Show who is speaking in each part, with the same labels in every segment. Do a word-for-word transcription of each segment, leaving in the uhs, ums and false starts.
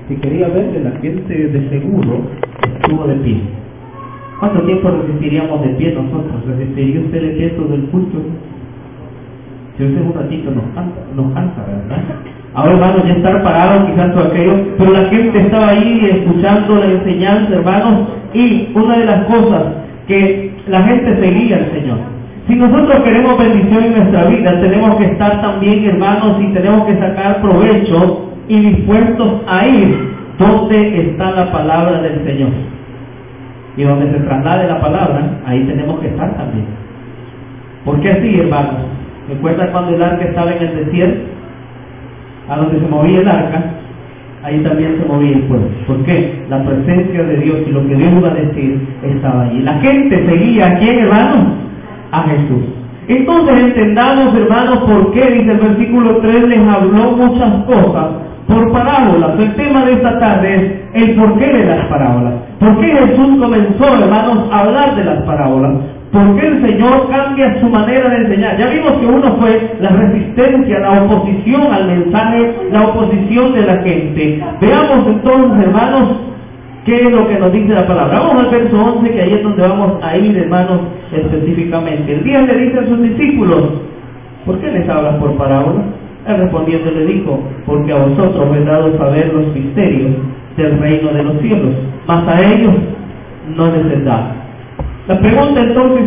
Speaker 1: Si quería verle, la gente de seguro estuvo de pie. ¿Cuánto tiempo resistiríamos de pie nosotros? ¿Resistiría usted de pie todo el culto? Si usted un ratito nos cansa, nos cansa, ¿verdad? Ahora, hermanos, ya estar parados quizás todo aquello, pero la gente estaba ahí escuchando la enseñanza, hermanos, y una de las cosas que la gente seguía al Señor. Si nosotros queremos bendición en nuestra vida, tenemos que estar también, hermanos, y tenemos que sacar provecho y dispuestos a ir donde está la palabra del Señor. Y donde se traslade la palabra, ahí tenemos que estar también. ¿Por qué así, hermanos? ¿Recuerda cuando el arca estaba en el desierto? A donde se movía el arca, ahí también se movía el pueblo. ¿Por qué? La presencia de Dios y lo que Dios iba a decir estaba allí. La gente seguía a quién, hermanos? A Jesús. Entonces entendamos, hermanos, por qué, dice el versículo tres, les habló muchas cosas por parábolas. El tema de esta tarde es el porqué de las parábolas. ¿Por qué Jesús comenzó, hermanos, a hablar de las parábolas? ¿Por qué el Señor cambia su manera de enseñar? Ya vimos que uno fue la resistencia, la oposición al mensaje, la oposición de la gente. Veamos entonces, hermanos, qué es lo que nos dice la palabra. Vamos al verso once, que ahí es donde vamos a ir, hermanos, específicamente. El diez le dice a sus discípulos, ¿por qué les hablas por parábolas? Él respondiendo le dijo, porque a vosotros he dado saber los misterios del reino de los cielos, mas a ellos no les es dado. La pregunta entonces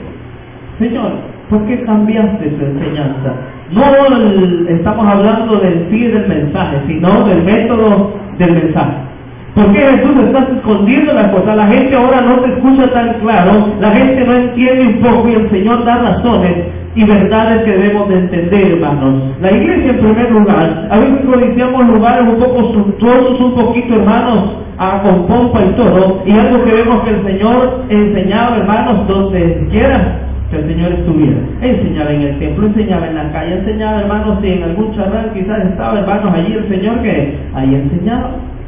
Speaker 1: es, Señor, ¿por qué cambiaste su enseñanza? No el, estamos hablando del sí del mensaje, sino del método del mensaje. ¿Por qué Jesús está escondiendo las cosas? La gente ahora no te escucha tan claro, la gente no entiende un poco y el Señor da razones y verdades que debemos de entender, hermanos. La iglesia, en primer lugar, a veces codiciamos lugares un poco suntuosos, un poquito, hermanos, a, con pompa y todo, y algo que vemos que el Señor enseñaba, hermanos, donde quiera que el Señor estuviera. Enseñaba en el templo, enseñaba en la calle, enseñaba, hermanos, si en algún charral quizás estaba, hermanos, allí el Señor que ahí enseñaba.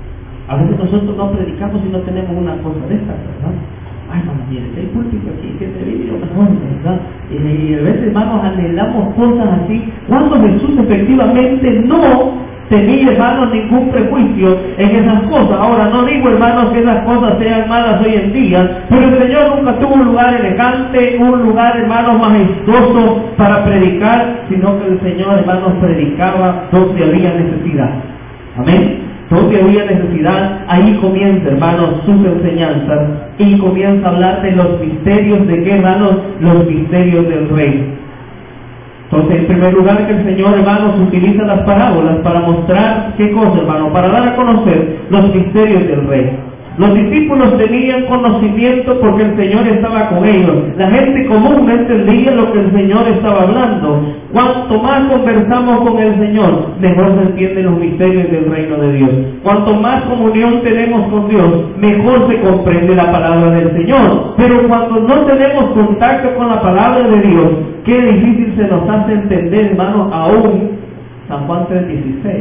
Speaker 1: A veces nosotros no predicamos y no tenemos una cosa de estas, ¿verdad? Ay, hermano, mire, que hay púlpito aquí, que este vídeo mejor, ¿verdad? Y a veces, hermanos, anhelamos cosas así, cuando Jesús efectivamente no tenía, hermanos, ningún prejuicio en esas cosas. Ahora, no digo, hermanos, que esas cosas sean malas hoy en día, pero el Señor nunca tuvo un lugar elegante, un lugar, hermanos, majestuoso para predicar, sino que el Señor, hermanos, predicaba donde había necesidad. Amén. Donde había necesidad, ahí comienza, hermanos, sus enseñanzas, y comienza a hablar de los misterios, ¿de qué, hermanos? Los misterios del Rey. Entonces, en primer lugar, que el Señor, hermanos, utiliza las parábolas para mostrar, ¿qué cosa, hermano? Para dar a conocer los misterios del Rey. Los discípulos tenían conocimiento porque el Señor estaba con ellos. La gente común no entendía lo que el Señor estaba hablando. Cuanto más conversamos con el Señor, mejor se entienden los misterios del reino de Dios. Cuanto más comunión tenemos con Dios, mejor se comprende la palabra del Señor. Pero cuando no tenemos contacto con la palabra de Dios, qué difícil se nos hace entender, hermanos, aún San Juan tres dieciséis.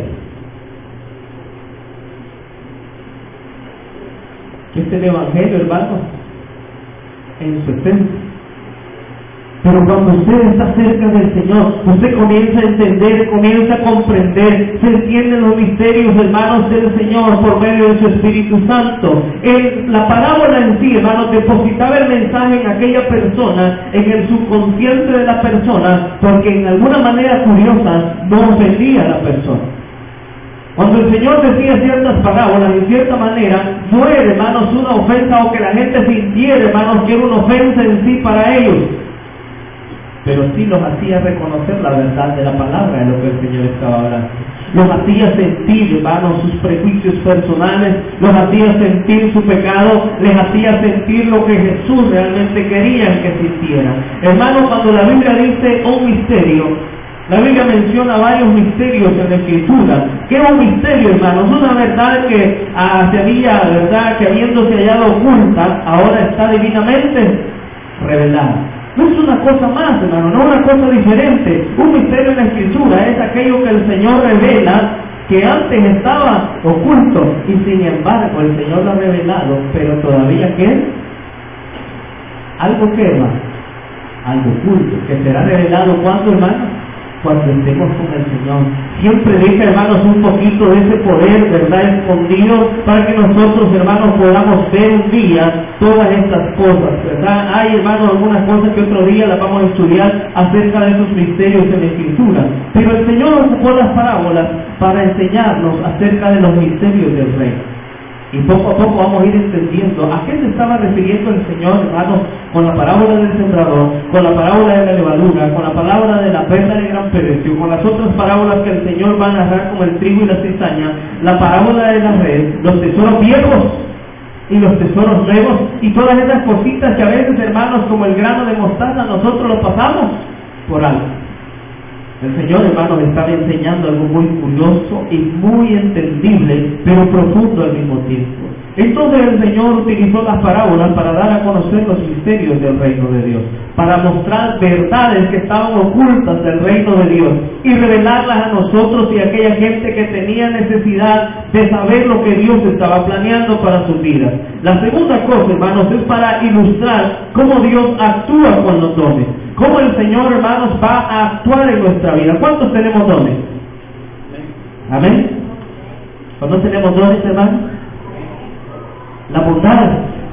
Speaker 1: Este es el Evangelio, hermanos, en su esencia. Pero cuando usted está cerca del Señor, usted comienza a entender, comienza a comprender, se entienden los misterios, hermanos, del Señor por medio de su Espíritu Santo. El, la parábola en sí, hermanos, depositaba el mensaje en aquella persona, en el subconsciente de la persona, porque en alguna manera curiosa no ofendía a la persona. Cuando el Señor decía ciertas parábolas, de cierta manera, no era, hermanos, una ofensa o que la gente sintiera, hermanos, que era una ofensa en sí para ellos. Pero sí los hacía reconocer la verdad de la palabra de lo que el Señor estaba hablando. Los hacía sentir, hermanos, sus prejuicios personales, los hacía sentir su pecado, les hacía sentir lo que Jesús realmente quería que sintieran. Hermanos, cuando la Biblia dice un misterio, la Biblia menciona varios misterios en la Escritura. ¿Qué es un misterio, hermanos? Una verdad que ah, se había, verdad, que habiéndose hallado oculta, ahora está divinamente revelada. No es una cosa más, hermano, no es una cosa diferente. Un misterio en la Escritura es aquello que el Señor revela, que antes estaba oculto, y sin embargo el Señor lo ha revelado, pero todavía ¿qué? Algo que, hermano, algo oculto, que será revelado ¿cuándo, hermano? Cuando estemos con el Señor siempre deja, hermanos, un poquito de ese poder, ¿verdad?, escondido, para que nosotros, hermanos, podamos ver un día todas estas cosas, ¿verdad? Hay, hermanos, algunas cosas que otro día las vamos a estudiar acerca de esos misterios en la Escritura, pero el Señor ocupó las parábolas para enseñarnos acerca de los misterios del reino. Y poco a poco vamos a ir entendiendo a qué se estaba refiriendo el Señor, hermanos, con la parábola del sembrador, con la parábola de la levadura, con la parábola de la perla de gran precio, con las otras parábolas que el Señor va a narrar, como el trigo y la cizaña, la parábola de la red, los tesoros viejos y los tesoros nuevos, y todas esas cositas que a veces, hermanos, como el grano de mostaza, nosotros lo pasamos por alto. El Señor, hermanos, estaba enseñando algo muy curioso y muy entendible, pero profundo al mismo tiempo. Entonces el Señor utilizó las parábolas para dar a conocer los misterios del reino de Dios, para mostrar verdades que estaban ocultas del reino de Dios y revelarlas a nosotros y a aquella gente que tenía necesidad de saber lo que Dios estaba planeando para sus vidas. La segunda cosa, hermanos, es para ilustrar cómo Dios actúa con los dones, cómo el Señor, hermanos, va a actuar en nuestra vida. ¿Cuántos tenemos dones? ¿Amén? ¿Cuántos tenemos dones, hermanos? La bondad.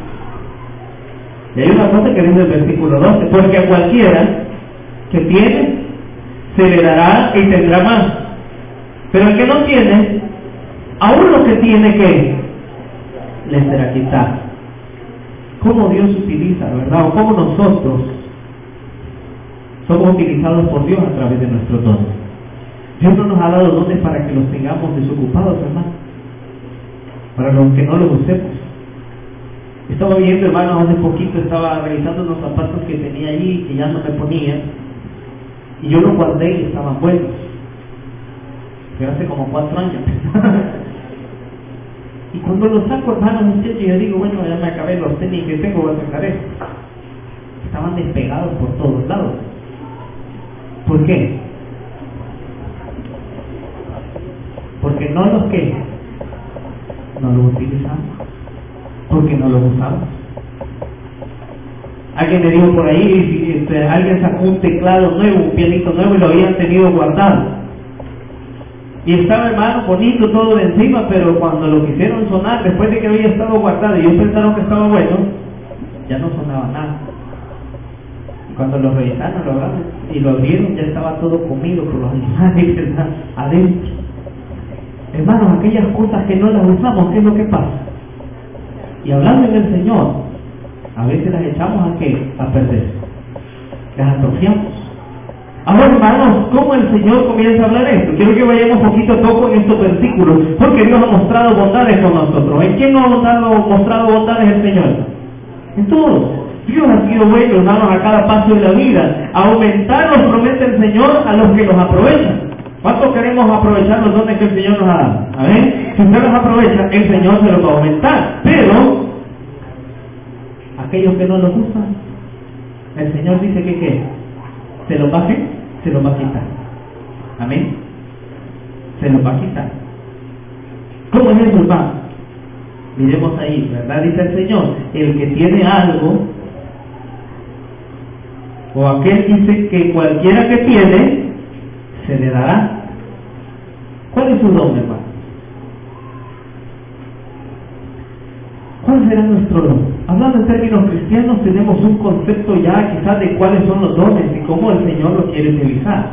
Speaker 1: Y hay una cosa que dice el versículo doce, porque a cualquiera que tiene, se le dará y tendrá más. Pero el que no tiene, aún lo que tiene, que le será quitado. ¿Cómo Dios utiliza, verdad? O cómo nosotros somos utilizados por Dios a través de nuestros dones. Dios no nos ha dado dones para que los tengamos desocupados, hermano, para los que no los usemos. Estaba viendo, hermanos, hace poquito estaba revisando unos zapatos que tenía allí que ya no me ponía, y yo los guardé y estaban buenos, pero hace como cuatro años. Y cuando los saco, hermanos, yo digo, bueno, ya me acabé los tenis que tengo, voy a sacar esto. Estaban despegados por todos lados. ¿Por qué? Porque no los que no los utilizamos, porque no los usamos. Alguien me dijo por ahí, este, alguien sacó un teclado nuevo, un pianito nuevo, y lo habían tenido guardado, y estaba, hermano, bonito todo de encima, pero cuando lo quisieron sonar, después de que había estado guardado y ellos pensaron que estaba bueno, ya no sonaba nada. Y cuando lo revisaron, lo abrieron, y lo abrieron, ya estaba todo comido por los animales, ¿verdad?, adentro. Hermanos, aquellas cosas que no las usamos, ¿qué es lo que pasa? Y hablando en el Señor, a veces las echamos a qué? A perder. Las atrofiamos. Ahora, hermanos, ¿cómo el Señor comienza a hablar esto? Quiero que vayamos poquito a poco en estos versículos, porque Dios ha mostrado bondades con nosotros. ¿En quién no ha mostrado, mostrado bondades el Señor? En todos. Dios ha sido bueno, hermanos, a cada paso de la vida. Aumentar nos promete el Señor a los que los aprovechan. ¿Cuántos queremos aprovechar los dones que el Señor nos ha dado? ¿Amén? Si usted los aprovecha, el Señor se los va a aumentar. Pero aquellos que no los usan, el Señor dice que ¿qué? Se los va a, se los va a quitar. Amén. Se los va a quitar. ¿Cómo es eso, hermano? Miremos ahí, ¿verdad? Dice el Señor, el que tiene algo, o aquel dice que cualquiera que tiene, se le dará. ¿Cuál es su don, hermano? ¿Cuál será nuestro don? Hablando en términos cristianos, tenemos un concepto ya quizás de cuáles son los dones y cómo el Señor los quiere utilizar.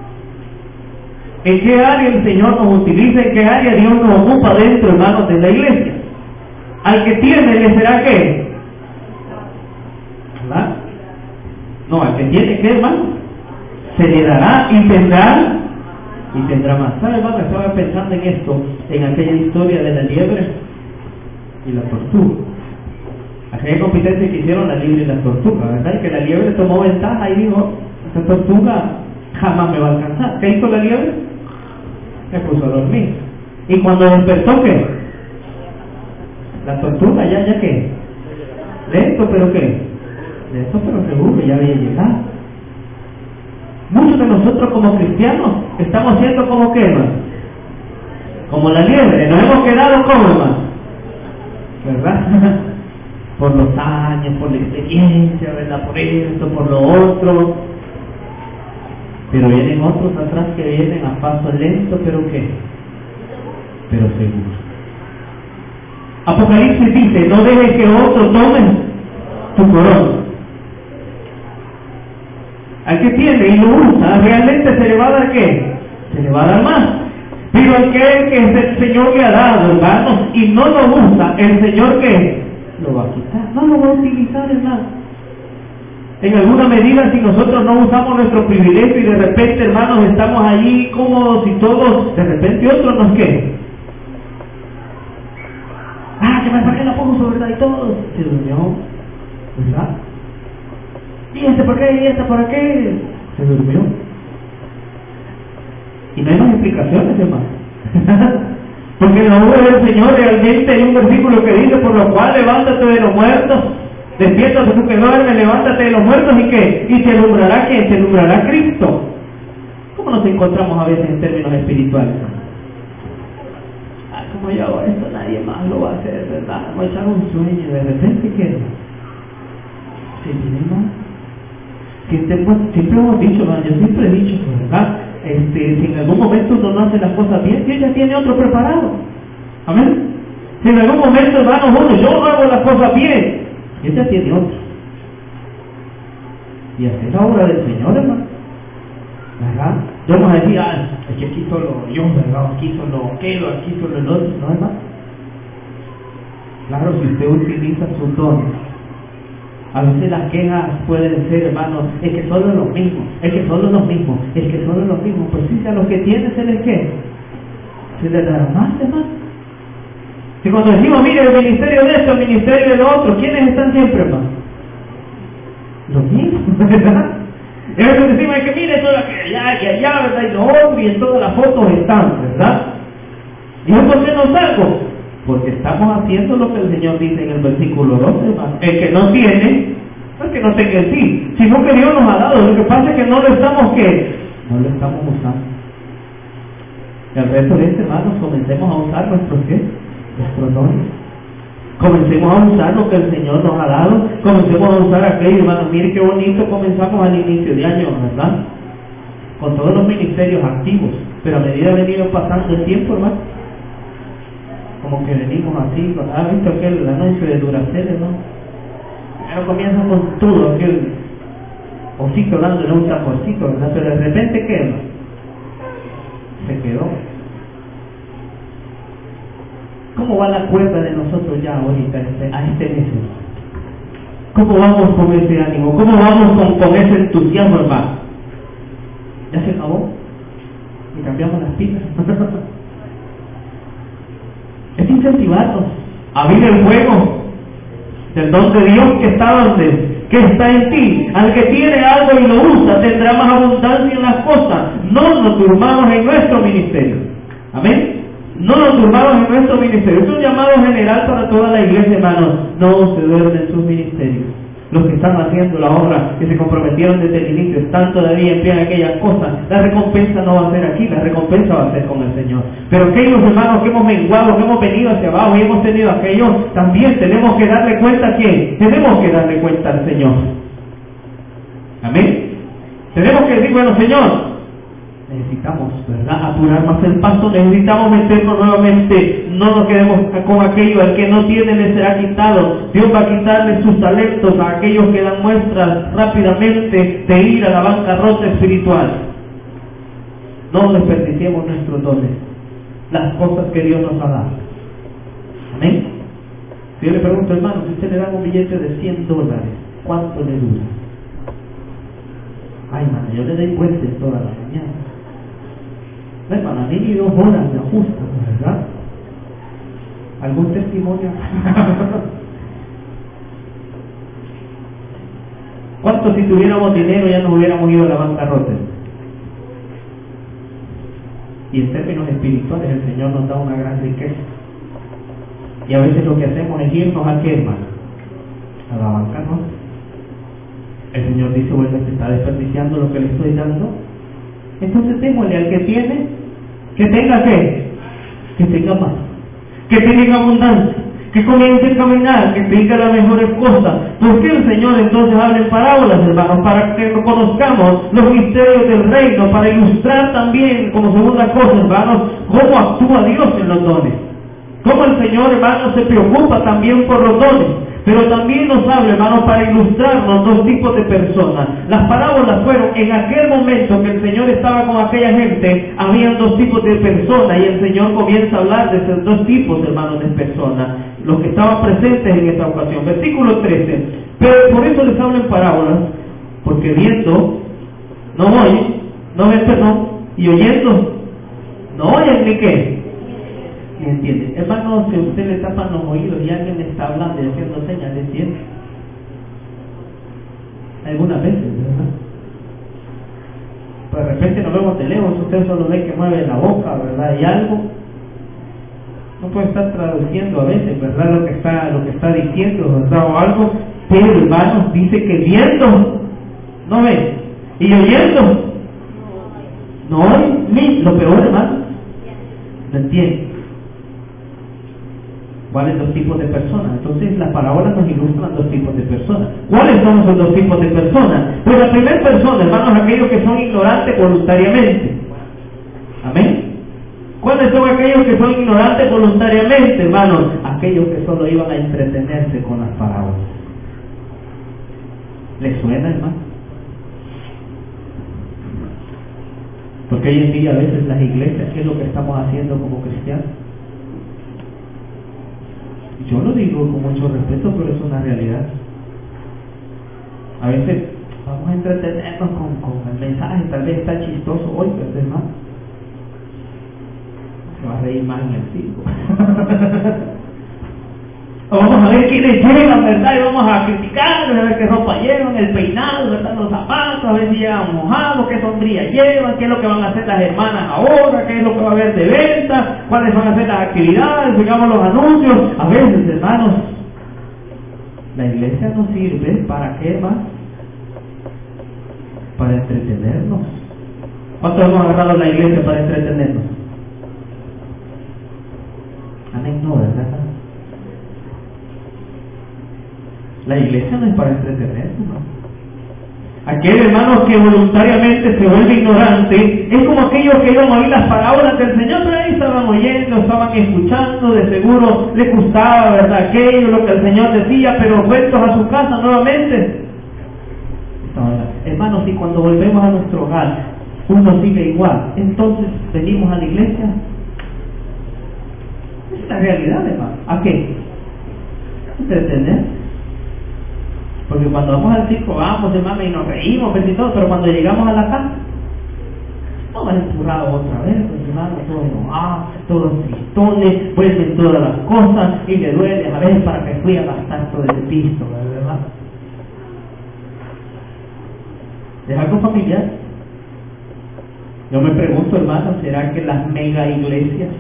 Speaker 1: ¿En qué área el Señor nos utiliza? ¿En qué área Dios nos ocupa dentro, hermanos, de la iglesia? Al que tiene, ¿le será qué? ¿Verdad? No, al que tiene, ¿qué, hermano? Se le dará y tendrá y tendrá más. ¿Sabe, hermano? Estaba pensando en esto, en aquella historia de la liebre y la tortuga. Aquella competencia que hicieron la liebre y la tortuga, ¿verdad? Y que la liebre tomó ventaja y dijo, esta tortuga jamás me va a alcanzar. ¿Qué hizo la liebre? Se puso a dormir. Y cuando despertó, ¿qué? La tortuga ya, ya qué, lento pero qué, lento pero seguro, ya había llegado. Muchos de nosotros como cristianos estamos siendo como qué, hermano, como la liebre, nos hemos quedado como, hermano, ¿verdad? Por los años, por la experiencia, ¿verdad? Por esto, por lo otro. Pero vienen otros atrás que vienen a paso lento, pero ¿qué? Pero seguro. Apocalipsis dice, no dejes que otro tome tu corona. Al que tiene y lo usa, realmente se le va a dar ¿qué? Se le va a dar más. Pero aquel que el Señor le ha dado, hermanos, y no lo usa, el Señor ¿qué? Lo va a quitar, no lo va a utilizar, hermano. En alguna medida, si nosotros no usamos nuestro privilegio y de repente, hermanos, estamos allí cómodos y todos, de repente otros nos ¿qué? Ah, que me saqué la puso, ¿verdad? Y todos se durmió, ¿verdad? ¿Y este por qué? ¿Y este por qué? Se durmió. Y no hay más explicaciones, hermano. Porque en la obra del Señor realmente hay un versículo que dice, por lo cual levántate de los muertos, despiértate tú que duermes, levántate de los muertos y que y te alumbrará que te alumbrará Cristo. ¿Cómo nos encontramos a veces en términos espirituales? Ah, como yo hago esto, nadie más lo va a hacer, ¿verdad? Vamos a echar un sueño, de repente ¿qué? Se viene más. Siempre, siempre hemos dicho, ¿verdad? Yo siempre he dicho, ¿verdad? Este, si en algún momento uno no hace las cosas bien, Dios ya tiene otro preparado. Amén. Si en algún momento, hermanos, uno, yo no hago las cosas bien, Dios ya tiene otro. Y hacer la obra del Señor, hermano. ¿Verdad? Yo vamos a decir, ah, es que aquí solo yo, ¿verdad? Aquí solo aquello, aquí solo el otro, ¿no, hermano? Claro, si usted utiliza sus dones. A veces las quejas pueden ser, hermanos, es que solo los mismos, es que solo los mismos, es que solo los mismos. Pues sí, a los que tienen se les ¿qué? Se les dará más, hermano. Si cuando decimos, mire, el ministerio de esto, el ministerio de lo otro, ¿quiénes están siempre, hermano? Los mismos, ¿verdad? Y a veces decimos, es que mire, todo lo que allá, que allá, ¿verdad? Y lo otro, y en todas las fotos están, ¿verdad? ¿Y yo por qué no salgo? Porque estamos haciendo lo que el Señor dice en el versículo doce, hermano. El que no tiene, no es que no tenga el sí, sino que Dios nos ha dado. Lo que pasa es que no lo estamos, ¿qué? No lo estamos usando. Y al resto de este, hermanos, comencemos a usar nuestros, ¿qué? Nuestros dones. Comencemos a usar lo que el Señor nos ha dado. Comencemos a usar aquello, hermanos. Mire qué bonito comenzamos al inicio de año, ¿verdad? Con todos los ministerios activos. Pero a medida que venimos pasando el tiempo, hermano, como que venimos así, ¿ha visto aquel anuncio de Duracell, no? Primero comienza con todo aquel osito dándole un taporcito, ¿verdad? Pero de repente ¿qué? Se quedó. ¿Cómo va la cuerda de nosotros ya ahorita este, a este mes? ¿Cómo vamos con ese ánimo? ¿Cómo vamos con, con ese entusiasmo, hermano? ¿Ya se acabó? Y cambiamos las pilas. Es incentivarnos a abrir el fuego del don de Dios que está donde, que está en ti. Al que tiene algo y lo usa, tendrá más abundancia en las cosas. No nos durmamos en nuestro ministerio. Amén. No nos durmamos en nuestro ministerio. Es un llamado general para toda la iglesia, hermanos. No se duermen en sus ministerios. Los que están haciendo la obra, que se comprometieron desde el inicio, están todavía en pie en aquellas cosas. La recompensa no va a ser aquí, la recompensa va a ser con el Señor. Pero aquellos hermanos que hemos menguado, que hemos venido hacia abajo y hemos tenido aquello, también tenemos que darle cuenta a quién. Tenemos que darle cuenta al Señor. Amén. Tenemos que decir, bueno, Señor, necesitamos, ¿verdad?, apurar más el paso, necesitamos meternos nuevamente, no nos quedemos con aquello, al que no tiene le será quitado. Dios va a quitarle sus talentos a aquellos que dan muestras rápidamente de ir a la bancarrota espiritual. No desperdiciemos nuestros dones, las cosas que Dios nos ha dado. Amén. Si yo le pregunto, hermano, si usted le da un billete de cien dólares, ¿cuánto le dura? Ay, hermano, yo le doy vueltas toda la mañana. Hermano, a mí ni dos horas me ajustan, ¿verdad? ¿Algún testimonio? ¿Cuántos si tuviéramos dinero ya nos hubiéramos ido a la bancarrota? Y en términos espirituales el Señor nos da una gran riqueza. Y a veces lo que hacemos es irnos a qué, hermano, a la bancarrota. El Señor dice, bueno, se está desperdiciando lo que le estoy dando. Entonces démosle al que tiene, que tenga qué, que tenga más, que tenga abundancia, que comience a caminar, que tenga las mejores cosas. ¿Por qué el Señor entonces habla en parábolas, hermanos? Para que conozcamos los misterios del reino, para ilustrar también, como segunda cosa, hermanos, cómo actúa Dios en los dones. Cómo el Señor, hermanos, se preocupa también por los dones. Pero también nos habla, hermanos, para ilustrarnos dos tipos de personas. Las parábolas fueron en aquel momento que el Señor estaba con aquella gente, habían dos tipos de personas, y el Señor comienza a hablar de esos dos tipos, hermanos, de personas, los que estaban presentes en esta ocasión. Versículo trece. Pero por eso les hablo en parábolas, porque viendo, no oyen, no ven, perdón, y oyendo, no oyen ni qué. ¿Me entiende? Hermano, si a usted le tapan los oídos y alguien le está hablando y haciendo señas, ¿le entiende? Algunas veces, ¿verdad? Pero de repente nos vemos de lejos, usted solo ve que mueve la boca, ¿verdad? Y algo no puede estar traduciendo a veces, ¿verdad? Lo que está, lo que está diciendo, ¿verdad? O algo, pero hermanos, dice que viendo, no ve, y oyendo, no oye, ni lo peor, hermano, ¿me entiende? ¿Cuáles dos tipos de personas? Entonces las parábolas nos ilustran dos tipos de personas. ¿Cuáles son esos dos tipos de personas? Pues la primera persona, hermanos, aquellos que son ignorantes voluntariamente. Amén. ¿Cuáles son aquellos que son ignorantes voluntariamente, hermanos? Aquellos que solo iban a entretenerse con las parábolas. ¿Les suena, hermano? Porque hoy en día a veces las iglesias, ¿qué es lo que estamos haciendo como cristianos? Yo lo digo con mucho respeto, pero es una realidad. A veces vamos a entretenernos con, con el mensaje, tal vez está chistoso hoy, pero es más, se va a reír más en el circo. O vamos a ver quiénes llegan, ¿verdad? Y vamos a criticar, a ver qué ropa llevan, el peinado, ¿verdad? Los zapatos, a ver si llegan mojados, qué sombría llevan, qué es lo que van a hacer las hermanas ahora, qué es lo que va a haber de venta, cuáles van a ser las actividades, digamos los anuncios. A veces, hermanos, la iglesia nos sirve ¿para qué más? Para entretenernos. ¿Cuántos hemos agarrado la iglesia para entretenernos? Amén, no, ¿verdad? La iglesia no es para entretenerse, ¿no? Aquel hermano que voluntariamente se vuelve ignorante es como aquellos que iban a oír las parábolas del Señor, pero ahí estaban oyendo, estaban escuchando, de seguro les gustaba, ¿verdad? Aquello, lo que el Señor decía, pero vueltos a su casa nuevamente. Hermanos, y cuando volvemos a nuestro hogar, uno sigue igual, entonces venimos a la iglesia. Es la realidad, hermano. ¿A qué? Entretener. Porque cuando vamos al circo, vamos, hermano, y nos reímos, y todo, pero cuando llegamos a la casa, vamos empurrados otra vez, hermano, todos enojados, todos tristones, vuelven todas las cosas, y le duele a veces para que fui a gastar todo ese piso, ¿verdad? ¿Es algo familiar? Yo me pregunto, hermano, ¿será que las mega iglesias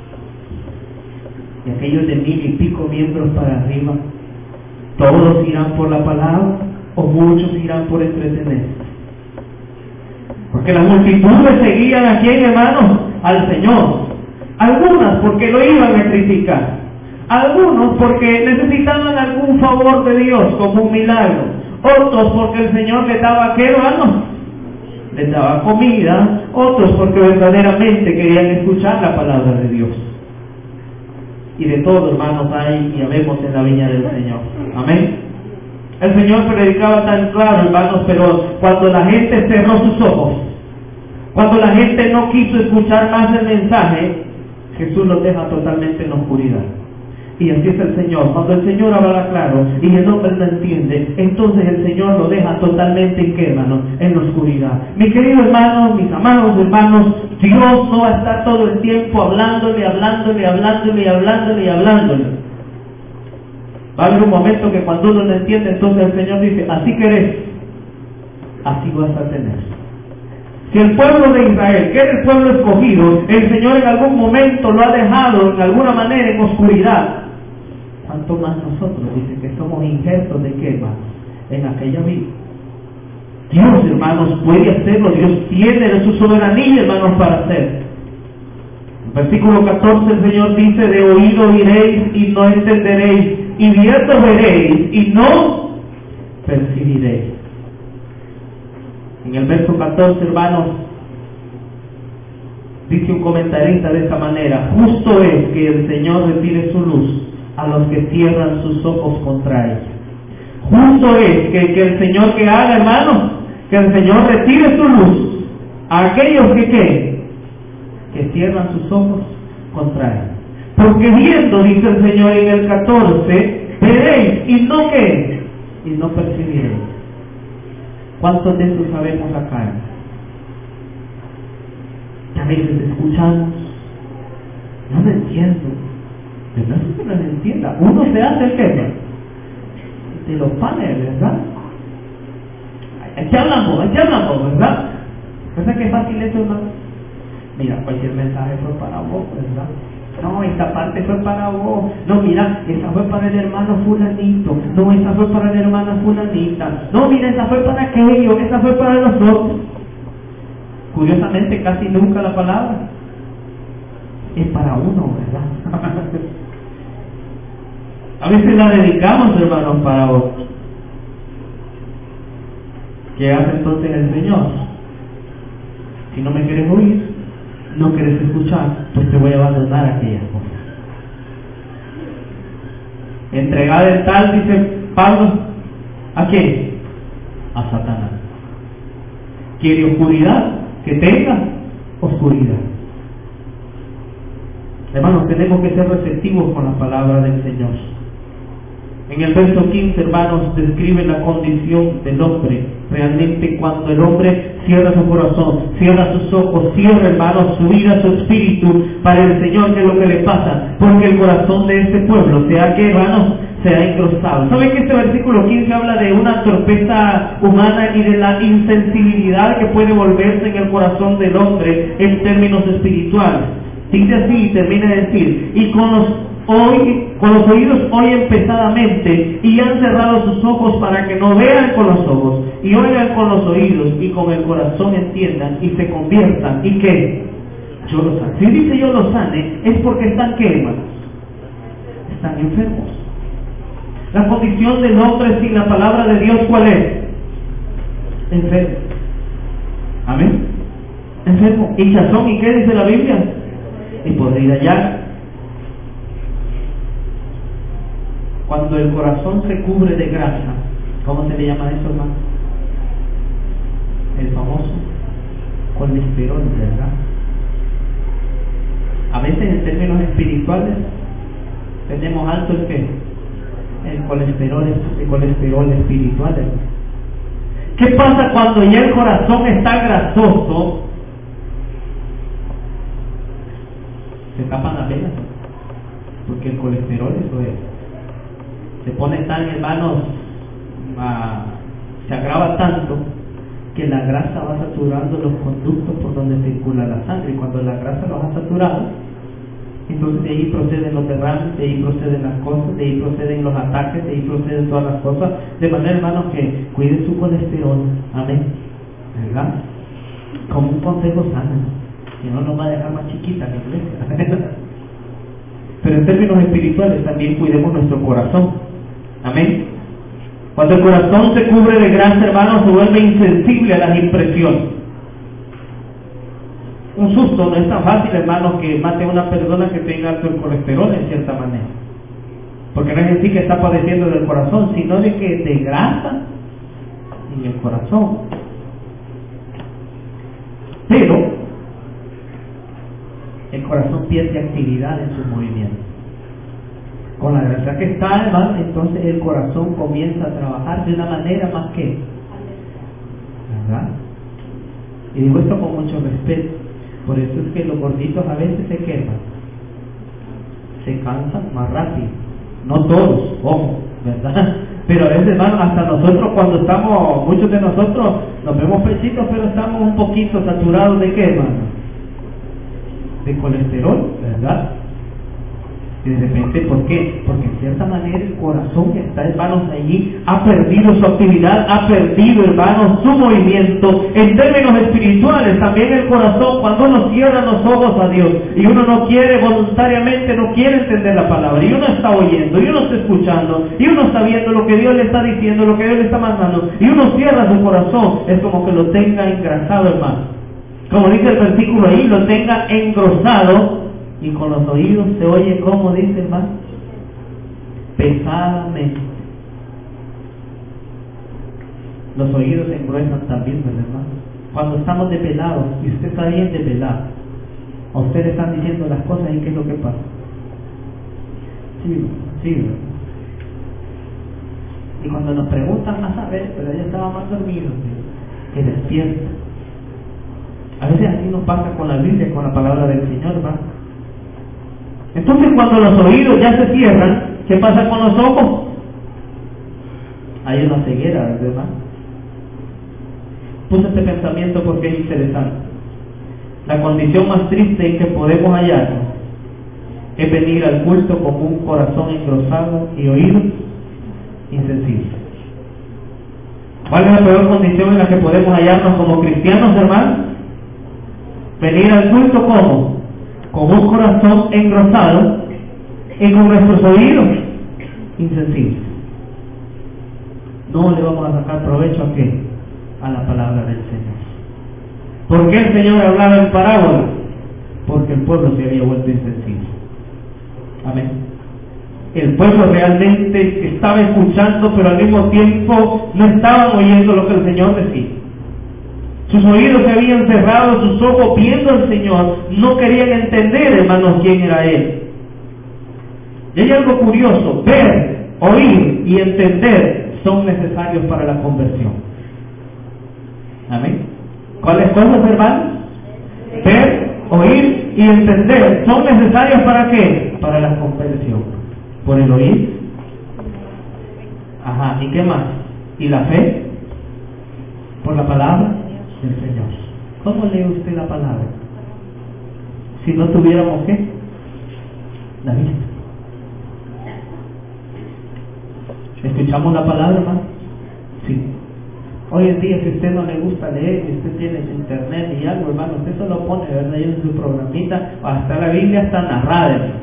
Speaker 1: y aquellos de mil y pico miembros para arriba, todos irán por la palabra o muchos irán por entretenerse? Porque las multitudes seguían a quién, hermanos, al Señor. Algunas porque lo iban a criticar, algunos porque necesitaban algún favor de Dios como un milagro, otros porque el Señor les daba ¿qué, hermanos? Les daba comida, otros porque verdaderamente querían escuchar la palabra de Dios. Y de todo, hermanos, hay y habemos en la viña del Señor. Amén. El Señor predicaba tan claro, hermanos, pero cuando la gente cerró sus ojos, cuando la gente no quiso escuchar más el mensaje, Jesús los deja totalmente en la oscuridad. Y así es el Señor. Cuando el Señor habla claro y el hombre no entiende, entonces el Señor lo deja totalmente en qué, hermanos, en la oscuridad. Mi querido hermano, mis amados hermanos, Dios no va a estar todo el tiempo hablándole, hablándole, hablándole, hablándole y hablándole. Va a haber un momento que cuando uno no entiende, entonces el Señor dice, así querés, así vas a tener. Si el pueblo de Israel, que era el pueblo escogido, el Señor en algún momento lo ha dejado en alguna manera en oscuridad, ¿cuánto más nosotros? Dice que somos injertos de qué, hermanos, en aquella vida. Dios, hermanos, puede hacerlo. Dios tiene de su soberanía, hermanos, para hacer. Versículo catorce, el Señor dice: de oído oiréis y no entenderéis, y viendo veréis y no percibiréis. En el verso catorce, hermanos, dice un comentarista de esta manera: justo es que el Señor retire su luz a los que cierran sus ojos contra ella. Justo es que, que el Señor que haga, hermanos, que el Señor retire su luz a aquellos que ¿qué? Que cierran sus ojos contra él. Porque viendo, dice el Señor en el catorce, veréis y no ¿qué? Y no percibiréis. ¿Cuántos de eso sabemos acá? A veces escuchamos: no me entiendo. Pero no es que no me entienda, uno se hace el que de los paneles, ¿verdad? Aquí hablamos, aquí hablamos, ¿verdad? ¿Verdad que es fácil eso, hermano? Mira, cualquier mensaje fue para vos, ¿verdad? No, esta parte fue para vos. No, mira, esa fue para el hermano fulanito. No, esa fue para la hermana fulanita. No, mira, esa fue para aquello, esa fue para nosotros. Curiosamente, casi nunca la palabra es para uno, ¿verdad? A veces la dedicamos, hermanos, para otros. ¿Qué hace entonces el Señor? Si no me quieres oír, no quieres escuchar, pues te voy a abandonar aquellas cosas. Entregar el tal, dice Pablo, ¿a quién? A Satanás. ¿Quiere oscuridad? Que tenga oscuridad. Hermanos, tenemos que ser receptivos con la palabra del Señor. En el verso quince, hermanos, describe la condición del hombre. Realmente cuando el hombre cierra su corazón, cierra sus ojos, cierra, hermanos, su vida, su espíritu para el Señor, ¿qué es lo que le pasa? Porque el corazón de este pueblo, sea que, hermanos, se ha engrosado. ¿Saben que este versículo quince habla de una torpeza humana y de la insensibilidad que puede volverse en el corazón del hombre en términos espirituales? Dice así y termina de decir: y con los Hoy, con los oídos oyen pesadamente y han cerrado sus ojos para que no vean con los ojos y oigan con los oídos y con el corazón entiendan y se conviertan. ¿Y qué? Yo los sane. Si dice yo los sane, es porque están ¿qué, hermanos? Están enfermos. La condición del hombre sin la palabra de Dios, ¿cuál es? Enfermo. Amén. Enfermo. Hinchazón. ¿Y qué dice la Biblia? Y podrida llaga. Cuando el corazón se cubre de grasa, ¿cómo se le llama eso, hermano? El famoso colesterol, ¿verdad? A veces en términos espirituales tenemos alto el qué? El colesterol, el colesterol espiritual. ¿Qué pasa cuando ya el corazón está grasoso? Se tapan las venas, porque el colesterol eso es. Se pone tan, hermanos, a, se agrava tanto que la grasa va saturando los conductos por donde circula la sangre, y cuando la grasa los ha saturado, entonces de ahí proceden los derrames, de ahí proceden las cosas, de ahí proceden los ataques, de ahí proceden todas las cosas, de manera, hermanos, que cuide su colesterol, amén, ¿verdad? Como un consejo sano, que no nos va a dejar más chiquita la iglesia. Pero en términos espirituales también cuidemos nuestro corazón. Amén. Cuando el corazón se cubre de grasa, hermanos, se vuelve insensible a las impresiones. Un susto no es tan fácil, hermanos, que mate a una persona que tenga alto el colesterol en cierta manera. Porque no es en sí que está padeciendo del corazón, sino de que de grasa en el corazón. Pero el corazón pierde actividad en sus movimientos. Con la grasa que está, hermano, entonces el corazón comienza a trabajar de una manera más que, ¿verdad? Y digo esto con mucho respeto. Por eso es que los gorditos a veces se queman, se cansan más rápido. No todos, ojo, ¿verdad? Pero a veces, hermano, hasta nosotros cuando estamos, muchos de nosotros nos vemos pechitos, pero estamos un poquito saturados de qué, hermano? De colesterol, ¿verdad? Y de repente, ¿por qué? Porque en cierta manera el corazón que está, hermanos, allí ha perdido su actividad, ha perdido, hermanos, su movimiento. En términos espirituales, también el corazón, cuando uno cierra los ojos a Dios y uno no quiere voluntariamente, no quiere entender la palabra, y uno está oyendo, y uno está escuchando, y uno está viendo lo que Dios le está diciendo, lo que Dios le está mandando, y uno cierra su corazón, es como que lo tenga engrasado, hermano. Como dice el versículo ahí, lo tenga engrosado. Y con los oídos se oye, como dice, hermano, pesadamente. Los oídos se engruesan también, ¿verdad, hermano? Cuando estamos depelados, y usted está bien depelado, a usted le están diciendo las cosas, ¿y qué es lo que pasa? Sí, sí, ¿verdad? Y cuando nos preguntan, a saber, pero ya estaba más dormido, que despierta. A veces así nos pasa con la Biblia, con la palabra del Señor, ¿verdad? Entonces, cuando los oídos ya se cierran, ¿qué pasa con los ojos? Hay una ceguera, ¿verdad? Puse este pensamiento porque es interesante. La condición más triste en que podemos hallarnos es venir al culto con un corazón engrosado y oídos insensibles. ¿Cuál es la peor condición en la que podemos hallarnos como cristianos, hermanos? Venir al culto como con un corazón engrosado y con nuestros oídos insensibles. No le vamos a sacar provecho a qué? A la palabra del Señor. ¿Por qué el Señor hablaba en parábolas? Porque el pueblo se había vuelto insensible. Amén. El pueblo realmente estaba escuchando, pero al mismo tiempo no estaban oyendo lo que el Señor decía. Sus oídos se habían cerrado, sus ojos viendo al Señor, no querían entender, hermanos, quién era Él. Y hay algo curioso: ver, oír y entender son necesarios para la conversión. Amén. ¿Cuáles cosas, hermanos? Ver, oír y entender son necesarios para qué? Para la conversión. Por el oír. Ajá, ¿y qué más? ¿Y la fe? Por la palabra del Señor. ¿Cómo lee usted la palabra? Si no tuviéramos ¿qué? La vista. ¿Escuchamos la palabra, hermano? Sí. Hoy en día, si a usted no le gusta leer, si usted tiene internet y algo, hermano, usted solo pone, ¿verdad? Ahí en su programita, hasta la Biblia está narrada, hermano.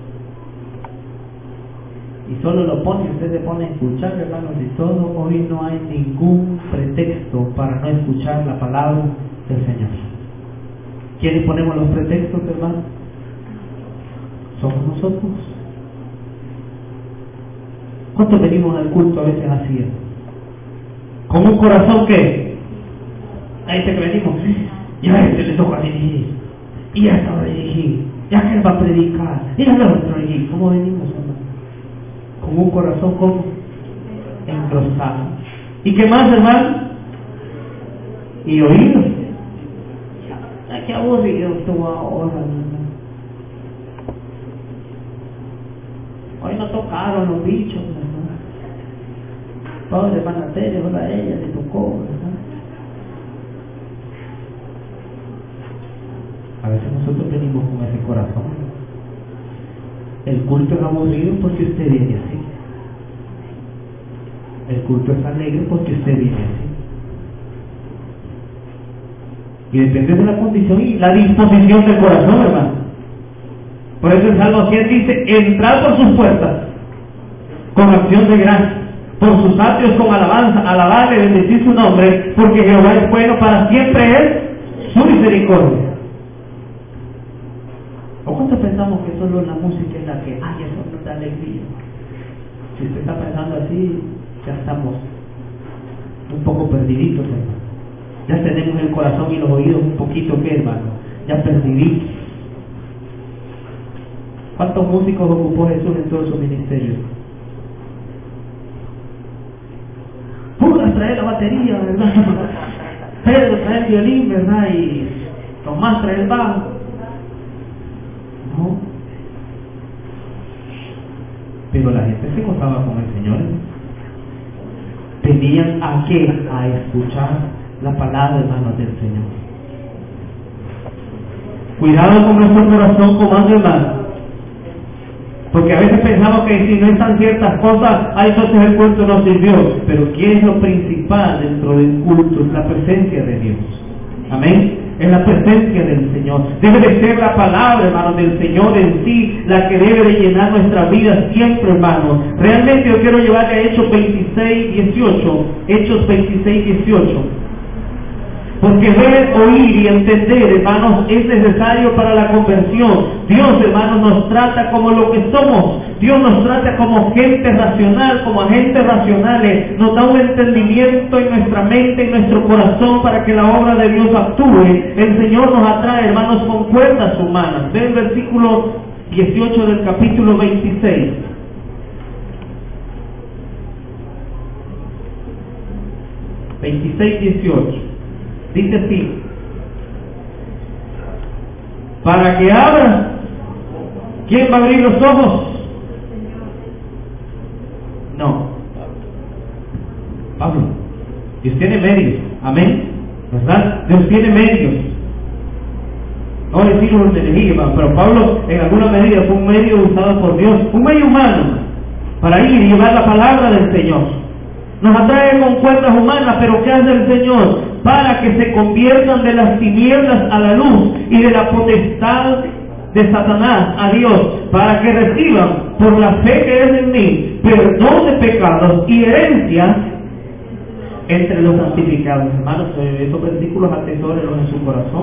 Speaker 1: Y solo lo pone, usted se pone a escuchar, hermanos, y todo. Hoy no hay ningún pretexto para no escuchar la palabra del Señor. ¿Quiénes ponemos los pretextos, hermanos? Somos nosotros. ¿Cuántos venimos al culto a veces así? Con un corazón que a este que venimos, ya a este le toca dirigir, y ya está a dirigir, ya que él va a predicar, y ya lo otro allí. ¿Cómo venimos, hermano? Con un corazón como engrosado. ¿Y qué más, hermano? Y oídos. Ay, qué aburrido estuvo ahora, hermano. Hoy no tocaron los bichos, hermano. Pobre hermana Tere, hola, ella le tocó, ¿verdad? A veces nosotros venimos con ese corazón. El culto es aburrido porque usted viene así. El culto es alegre porque usted viene así. Y depende de la condición y la disposición del corazón, hermano. Por eso el Salmo cien dice: entrad por sus puertas con acción de gracia, por sus atrios con alabanza, alabarle, bendecir su nombre, porque Jehová es bueno, para siempre es su misericordia. ¿O cuánto pensamos que solo la música es la que, ay, eso nos da alegría? Si usted está pensando así, ya estamos un poco perdiditos, hermano. Ya tenemos el corazón y los oídos un poquito, ¿qué, hermano? Ya perdiditos. ¿Cuántos músicos ocupó Jesús en todo su ministerio? Judas trae la batería, ¿verdad? Pedro trae el violín, ¿verdad? Y Tomás trae el bajo. No. Pero la gente se gozaba con el Señor. Tenían a qué, a escuchar la palabra, hermanos, del Señor. Cuidado con nuestro corazón, comando, hermano. Porque a veces pensamos que si no están ciertas cosas, ah, entonces el culto no sirvió. Pero ¿qué es lo principal dentro del culto? Es la presencia de Dios. Amén. Es la presencia del Señor. Debe de ser la palabra, hermanos, del Señor en sí, la que debe de llenar nuestra vida siempre, hermanos. Realmente yo quiero llevarle a Hechos veintiséis, dieciocho. Hechos veintiséis, dieciocho. Porque ver, oír y entender, hermanos, es necesario para la conversión. Dios, hermanos, nos trata como lo que somos. Dios nos trata como gente racional, como agentes racionales. Nos da un entendimiento en nuestra mente, en nuestro corazón, para que la obra de Dios actúe. El Señor nos atrae, hermanos, con cuerdas humanas. Ve el versículo dieciocho del capítulo veintiséis. veintiséis, dieciocho. Dice así: para que abra, ¿quién va a abrir los ojos? No, Pablo. Dios tiene medios, amén, ¿verdad? Dios tiene medios. No decimos de elegir, pero Pablo en alguna medida fue un medio usado por Dios, un medio humano, para ir y llevar la palabra del Señor. Nos atrae con cuerdas humanas, pero ¿qué hace el Señor? Para que se conviertan de las tinieblas a la luz y de la potestad de Satanás a Dios, para que reciban por la fe que es en mí perdón de pecados y herencia entre los santificados. Hermanos, estos versículos atesórenlos en su corazón.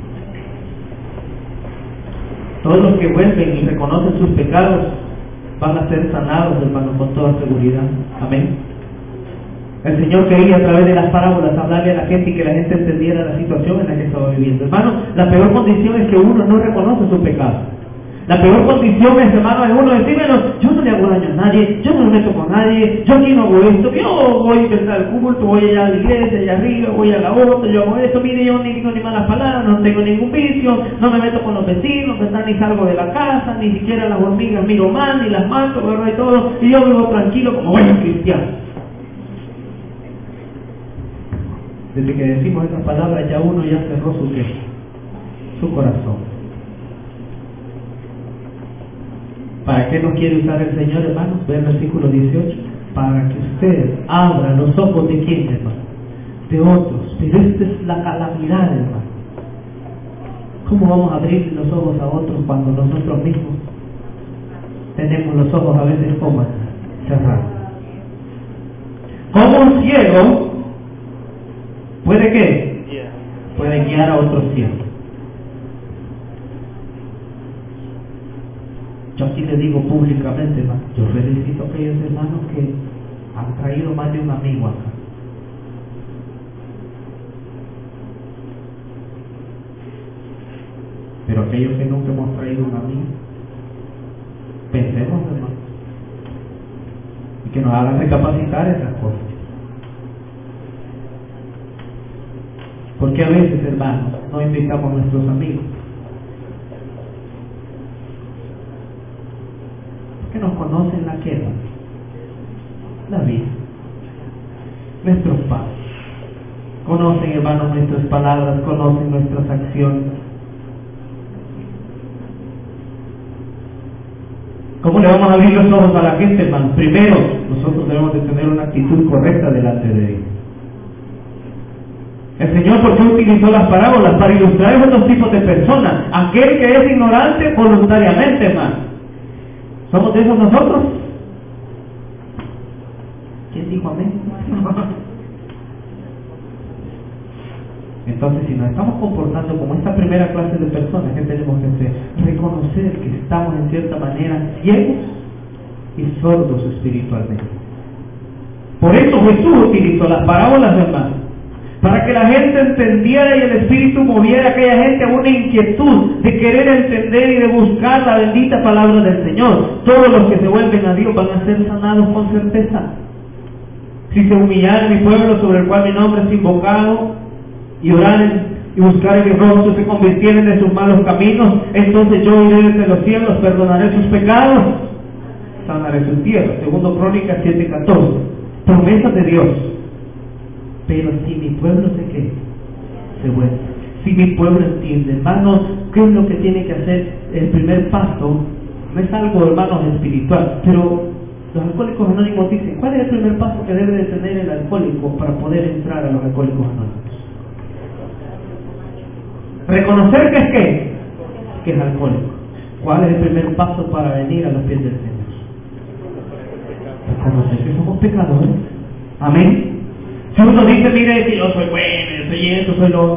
Speaker 1: Todos los que vuelven y reconocen sus pecados van a ser sanados, hermanos, con toda seguridad. Amén. El Señor quería a través de las parábolas hablarle a la gente y que la gente entendiera la situación en la que estaba viviendo. Hermano, la peor condición es que uno no reconoce su pecado. La peor condición es, hermano, es uno decir, bueno, yo no le hago daño a nadie, yo no me meto con nadie, yo aquí no hago esto, yo voy a empezar el culto, voy allá a la iglesia, allá arriba, voy a la otra, yo hago esto, mire, yo ni digo ni malas palabras, no tengo ningún vicio, no me meto con los vecinos, ¿verdad? Ni salgo de la casa, ni siquiera las hormigas miro mal, ni las mato, ¿verdad? Y todo, y yo vivo tranquilo como buen cristiano. Desde que decimos esas palabras ya uno ya cerró su, ¿qué? Su corazón. ¿Para qué nos quiere usar el Señor, hermanos? Ve el versículo dieciocho. Para que usted abra los ojos de quién, hermano, de otros. Pero esta es la calamidad, hermano. ¿Cómo vamos a abrir los ojos a otros cuando nosotros mismos tenemos los ojos a veces como cerrados? Como un ciego ¿puede qué? Puede guiar a otros ciegos. Yo aquí le digo públicamente, hermano, yo felicito a aquellos hermanos que han traído más de un amigo acá. Pero aquellos que nunca hemos traído un amigo, pensemos, hermano, y que nos hagan recapacitar esas cosas. Porque a veces, hermanos, no invitamos a nuestros amigos? Porque nos conocen la queda, la vida, nuestros pasos. Conocen, hermanos, nuestras palabras, conocen nuestras acciones. ¿Cómo le vamos a abrir los ojos a la gente, hermanos? Primero, nosotros debemos de tener una actitud correcta delante de Dios. El Señor, ¿por qué utilizó las parábolas? Para ilustrar esos dos tipos de personas. Aquel que es ignorante voluntariamente, hermano. ¿Somos de esos nosotros? ¿Quién dijo amén? Entonces, si nos estamos comportando como esta primera clase de personas, ¿qué tenemos que hacer? Reconocer que estamos en cierta manera ciegos y sordos espiritualmente. Por eso Jesús utilizó las parábolas, hermano, para que la gente entendiera y el Espíritu moviera a aquella gente a una inquietud de querer entender y de buscar la bendita palabra del Señor. Todos los que se vuelven a Dios van a ser sanados con certeza. Si se humillara mi pueblo sobre el cual mi nombre es invocado, y oraren y buscaren mi rostro, se convirtieren de sus malos caminos, entonces yo iré desde los cielos, perdonaré sus pecados, sanaré su tierra. Segundo Crónicas siete catorce. Promesas de Dios. Pero si mi pueblo se queda, se vuelve. Si mi pueblo entiende, hermanos, ¿qué es lo que tiene que hacer? El primer paso No es algo, hermanos, espiritual, pero los alcohólicos anónimos dicen, ¿cuál es el primer paso que debe de tener el alcohólico para poder entrar a los alcohólicos anónimos? Reconocer que es qué, que es alcohólico. ¿Cuál es el primer paso para venir a los pies del Señor? Reconocer que somos pecadores. Amén. Si uno dice, mire, que yo soy bueno, yo soy esto, soy lo...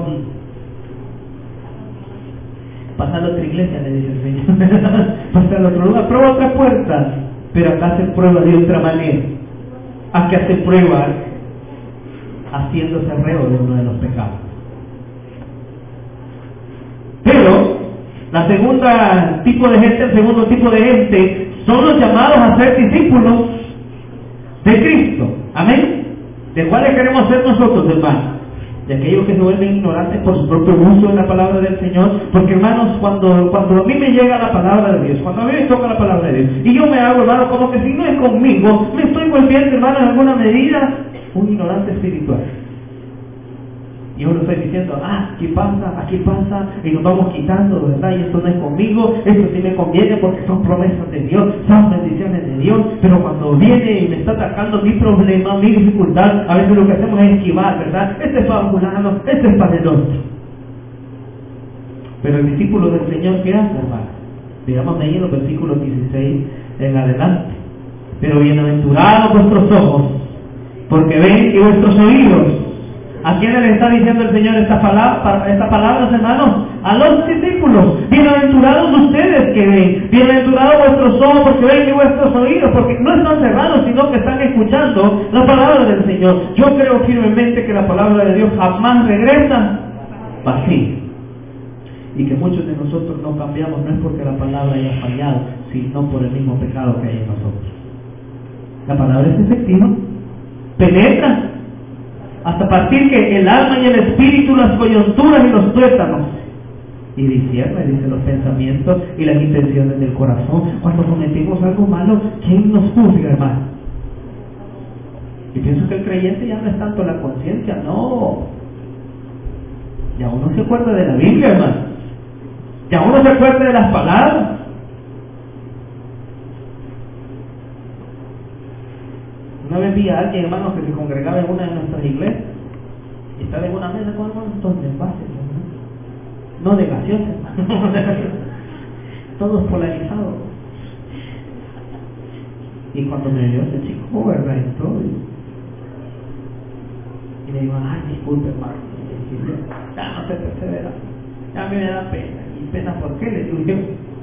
Speaker 1: Pasa a la otra iglesia, le dice el Señor. Pasa al otro lugar, prueba otra puerta. Pero acá se prueba de otra manera. Acá se prueba haciéndose reo de uno de los pecados. Pero la segunda tipo de gente, el segundo tipo de gente son los llamados a ser discípulos de Cristo. Amén. ¿De cuáles queremos ser nosotros, hermanos? De aquellos que se vuelven ignorantes por su propio uso de la palabra del Señor. Porque, hermanos, cuando, cuando a mí me llega la palabra de Dios, cuando a mí me toca la palabra de Dios, y yo me hago, hermano, como que si no es conmigo, me estoy volviendo, hermano, en alguna medida un ignorante espiritual. Y yo lo estoy diciendo, ah, aquí pasa, aquí pasa, y nos vamos quitando, ¿verdad? Y esto no es conmigo, esto sí me conviene porque son promesas de Dios, son bendiciones de Dios, pero cuando viene y me está atacando mi problema, mi dificultad, a veces lo que hacemos es esquivar, ¿verdad? Este es para fulano, este es para el otro. Pero el discípulo del Señor, ¿qué hace, hermano? Digamos ahí en los versículos dieciséis en adelante. Pero bienaventurados vuestros ojos, porque ven, y vuestros oídos. ¿A quién le está diciendo el Señor esta palabra, esta palabra, hermanos? A los discípulos. Bienaventurados ustedes que ven, bienaventurados vuestros ojos porque ven, y vuestros oídos, porque no están cerrados, sino que están escuchando la palabra del Señor. Yo creo firmemente que la palabra de Dios jamás regresa vacía. Y que muchos de nosotros no cambiamos, no es porque la palabra haya fallado, sino por el mismo pecado que hay en nosotros. La palabra es efectiva, penetra, hasta partir que el alma y el espíritu, las coyunturas y los tuétanos, y discierne, dice, los pensamientos y las intenciones del corazón. Cuando cometimos algo malo, ¿quién nos juzga, hermano? Y pienso que el creyente ya no es tanto la conciencia, no. Ya uno se acuerda de la Biblia, hermano. Ya uno se acuerda de las palabras. Una vez vi a alguien, hermano, que se congregaba en una de nuestras iglesias y estaba en una mesa con un montón de envases, ¿no? No de gaseosa, no de gaseosa, todos polarizados. Y cuando me vio ese chico, ¿verdad? Y todo, y le digo, ay, disculpe, hermano, ya no se persevera, ya a mí me da pena. ¿Y pena por qué? Le digo yo.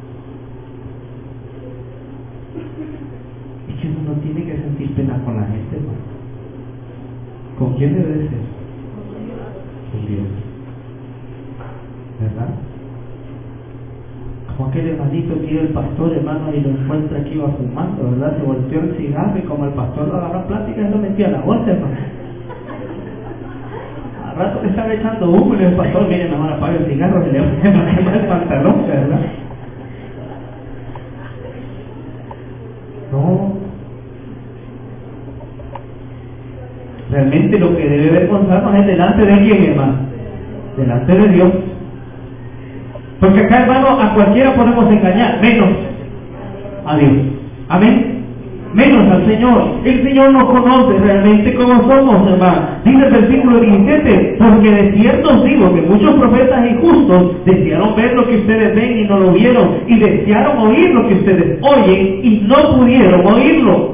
Speaker 1: Que uno no tiene que sentir pena con la gente, ¿no? ¿Con quién debe de ser? Con Dios, ¿verdad? Como aquel hermanito que iba el pastor, hermano, y lo encuentra que iba fumando, ¿verdad? Se volteó el cigarro y como el pastor lo agarró plática, él lo metía a la bolsa, hermano. Al rato que estaba echando humo y el pastor, mire, mejor apaga el cigarro y le va a quemar el pantalón, ¿verdad? No. Realmente lo que debe avergonzarnos es delante de quién, hermano, delante de Dios. Porque acá, hermano, a cualquiera podemos engañar, menos a Dios. Amén. Menos al Señor. El Señor nos conoce realmente cómo somos, hermano. Dice el versículo diecisiete, porque de cierto os digo que muchos profetas injustos desearon ver lo que ustedes ven y no lo vieron, y desearon oír lo que ustedes oyen y no pudieron oírlo.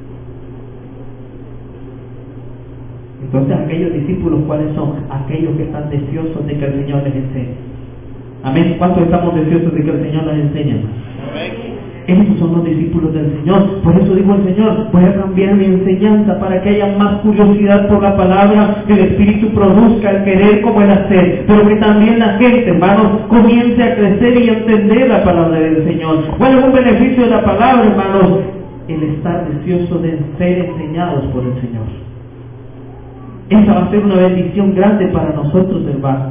Speaker 1: Entonces, aquellos discípulos, ¿cuáles son? Aquellos que están deseosos de que el Señor les enseñe. Amén. ¿Cuántos estamos deseosos de que el Señor nos enseñe? Amén. Esos son los discípulos del Señor. Por eso dijo el Señor, voy a cambiar mi enseñanza para que haya más curiosidad por la palabra, que el Espíritu produzca el querer como el hacer, pero que también la gente, hermanos, comience a crecer y a entender la palabra del Señor. ¿Cuál es un beneficio de la palabra, hermanos? El estar deseoso de ser enseñados por el Señor. Esa va a ser una bendición grande para nosotros, hermanos.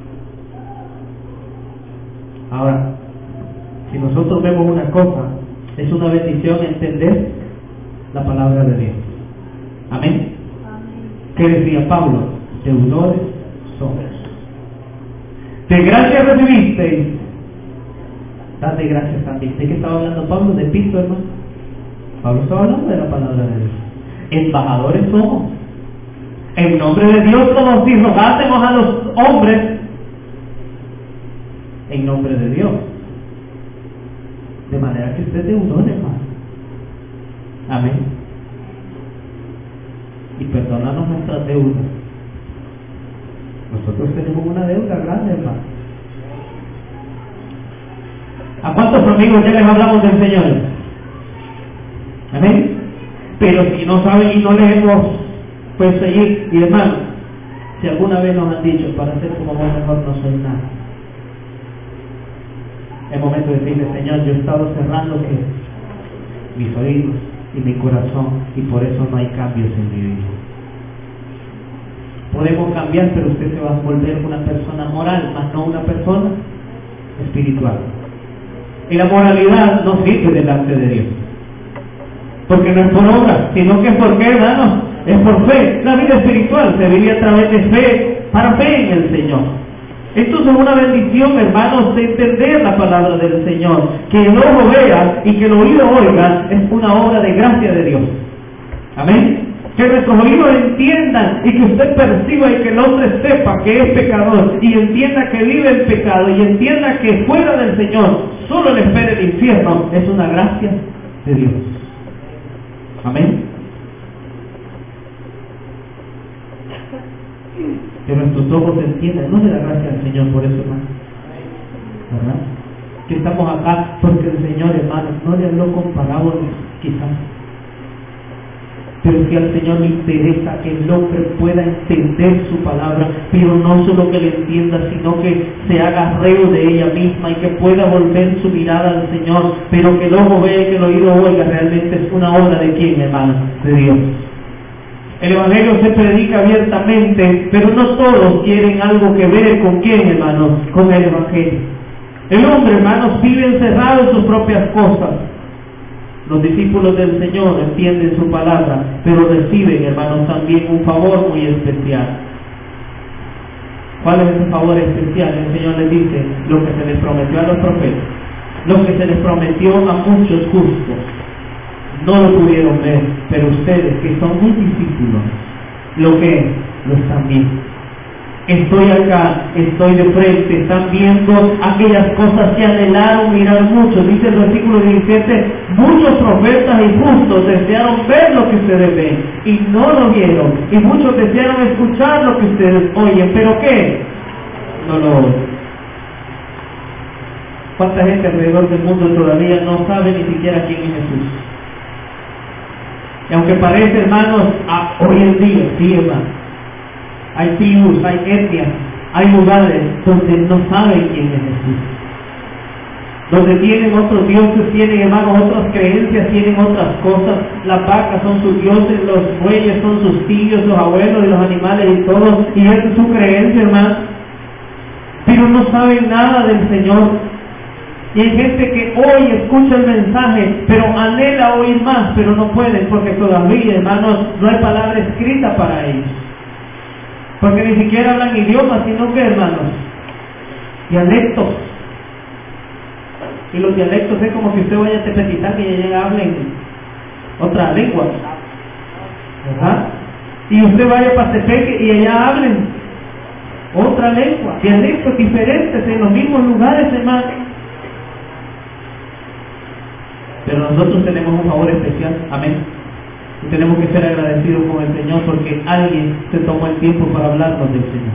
Speaker 1: Ahora, si nosotros vemos una cosa, es una bendición entender la palabra de Dios. Amén. ¿Qué decía Pablo? Deudores somos. De gracia recibisteis, date gracias también. ¿De qué estaba hablando Pablo? De pisto, hermano. Pablo estaba hablando de la palabra de Dios. Embajadores somos. En nombre de Dios, como si rogásemos a los hombres, en nombre de Dios. De manera que usted es deudor, hermano. Amén. Y perdónanos nuestras deudas. Nosotros tenemos una deuda grande, hermano. ¿A cuántos amigos ya les hablamos del Señor? Amén. Pero si no saben y no les hemos pues seguir, y hermano, si alguna vez nos han dicho, para ser como vos mejor no soy nada, es momento de decirle, Señor, yo he estado cerrando que mis oídos y mi corazón, y por eso no hay cambios en mi vida. Podemos cambiar, pero usted se va a volver una persona moral, más no una persona espiritual. Y la moralidad no sirve delante de Dios, porque no es por obra, sino que es por qué, hermanos, es por fe. La vida espiritual se vive a través de fe, para fe en el Señor. Esto es una bendición, hermanos, de entender la palabra del Señor. Que el ojo vea y que el oído oiga es una obra de gracia de Dios. Amén. Que nuestros oídos entiendan y que usted perciba y que el hombre sepa que es pecador y entienda que vive en pecado y entienda que fuera del Señor solo le espera el infierno, es una gracia de Dios. Amén. Que nuestros ojos entiendan, no es de la gracia del Señor, por eso, hermano, ¿verdad? Que estamos acá porque el Señor, hermano, no le habló con parábolas, quizás, pero si al Señor le interesa que el hombre pueda entender su palabra, pero no solo que le entienda, sino que se haga reo de ella misma y que pueda volver su mirada al Señor, pero que el ojo vea y que el oído oiga, realmente es una obra de quién, hermano, de Dios. El Evangelio se predica abiertamente, pero no todos quieren algo que ver con quién, hermanos, con el Evangelio. El hombre, hermanos, vive encerrado en sus propias cosas. Los discípulos del Señor entienden su palabra, pero reciben, hermanos, también un favor muy especial. ¿Cuál es ese favor especial? El Señor les dice lo que se les prometió a los profetas, lo que se les prometió a muchos justos. No lo pudieron ver, pero ustedes que son mis discípulos, lo que lo están viendo. Estoy acá, estoy de frente, están viendo aquellas cosas que anhelaron mirar mucho. Dice el versículo diecisiete, muchos profetas y justos desearon ver lo que ustedes ven y no lo vieron, y muchos desearon escuchar lo que ustedes oyen, pero ¿qué? No lo oyen. ¿Cuánta gente alrededor del mundo todavía no sabe ni siquiera quién es Jesús? Y aunque parece, hermanos, a, hoy en día, sí, hermanos, hay tribus, hay etnias, hay lugares donde no saben quién es Jesús, donde tienen otros dioses, tienen, hermanos, otras creencias, tienen otras cosas. Las vacas son sus dioses, los bueyes son sus tíos, los abuelos y los animales y todo, y esa es su creencia, hermanos, pero no saben nada del Señor. Y hay gente que hoy escucha el mensaje, pero anhela oír más, pero no pueden, porque todavía, hermanos, no hay palabra escrita para ellos. Porque ni siquiera hablan idiomas, sino que, hermanos, dialectos. Y los dialectos es como que usted vaya a Tepetitán y ella hable otra lengua, ¿verdad? Y usted vaya a Pastepeque y allá hablen otra lengua, dialectos diferentes en los mismos lugares, hermanos. Pero nosotros tenemos un favor especial, amén. Y tenemos que ser agradecidos con el Señor porque alguien se tomó el tiempo para hablarnos del Señor.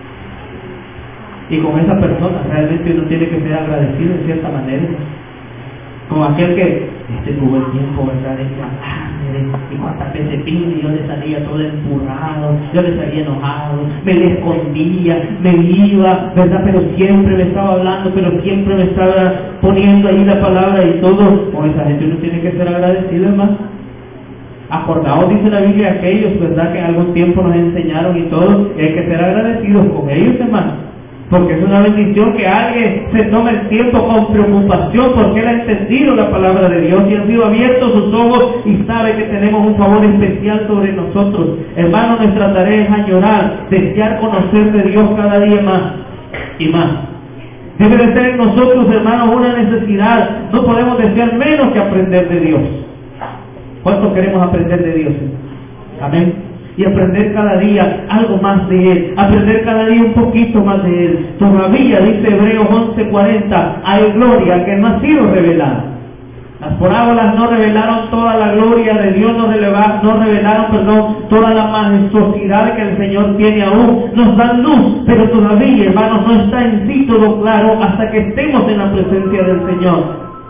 Speaker 1: Y con esa persona realmente uno tiene que ser agradecido en cierta manera. Como aquel que este tuvo el tiempo, ¿verdad?, de hablarme, y cuántas veces vine y yo le salía todo empurrado, yo le salía enojado, me le escondía, me iba, ¿verdad?, pero siempre me estaba hablando, pero siempre me estaba poniendo ahí la palabra y todo. Con esa gente uno tiene que ser agradecido, hermano. Acordaos, dice la Biblia, aquellos, ¿verdad?, que en algún tiempo nos enseñaron y todo, y hay que ser agradecidos con ellos, hermano. Porque es una bendición que alguien se tome el tiempo con preocupación porque él ha entendido la palabra de Dios y han sido abiertos sus ojos y sabe que tenemos un favor especial sobre nosotros. Hermano, nuestra tarea es añorar, desear conocer de Dios cada día más y más. Debe de ser en nosotros, hermanos, una necesidad. No podemos desear menos que aprender de Dios. ¿Cuánto queremos aprender de Dios? Amén. Y aprender cada día algo más de Él. Aprender cada día un poquito más de Él. Todavía, dice Hebreos once cuarenta, hay gloria que no ha sido revelada. Las parábolas no revelaron toda la gloria de Dios, no, revelaron, no revelaron, perdón, toda la majestuosidad que el Señor tiene aún. Nos dan luz, pero todavía, hermanos, no está en sí todo claro hasta que estemos en la presencia del Señor.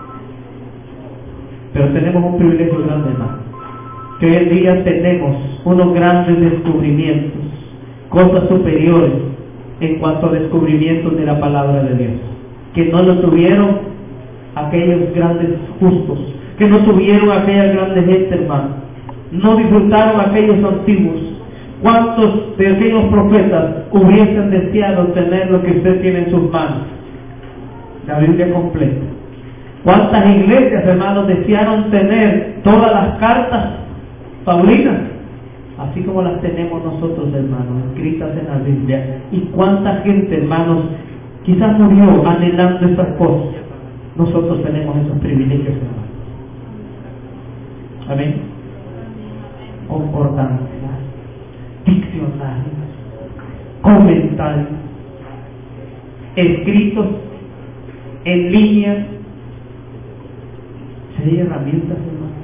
Speaker 1: Pero tenemos un privilegio grande, hermano, que hoy en día tenemos unos grandes descubrimientos, cosas superiores en cuanto a descubrimientos de la palabra de Dios, que no lo tuvieron aquellos grandes justos, que no tuvieron aquella grande gente, hermano, no disfrutaron aquellos antiguos. ¿Cuántos de aquellos profetas hubiesen deseado tener lo que usted tiene en sus manos? La Biblia completa. ¿Cuántas iglesias, hermanos, desearon tener todas las cartas paulinas, así como las tenemos nosotros, hermanos, escritas en la Biblia? ¿Y cuánta gente, hermanos, quizás murió anhelando estas cosas? Nosotros tenemos esos privilegios, hermanos. Amén. Concordancias, diccionarios, comentarios, escritos en línea. Si hay herramientas, hermanos,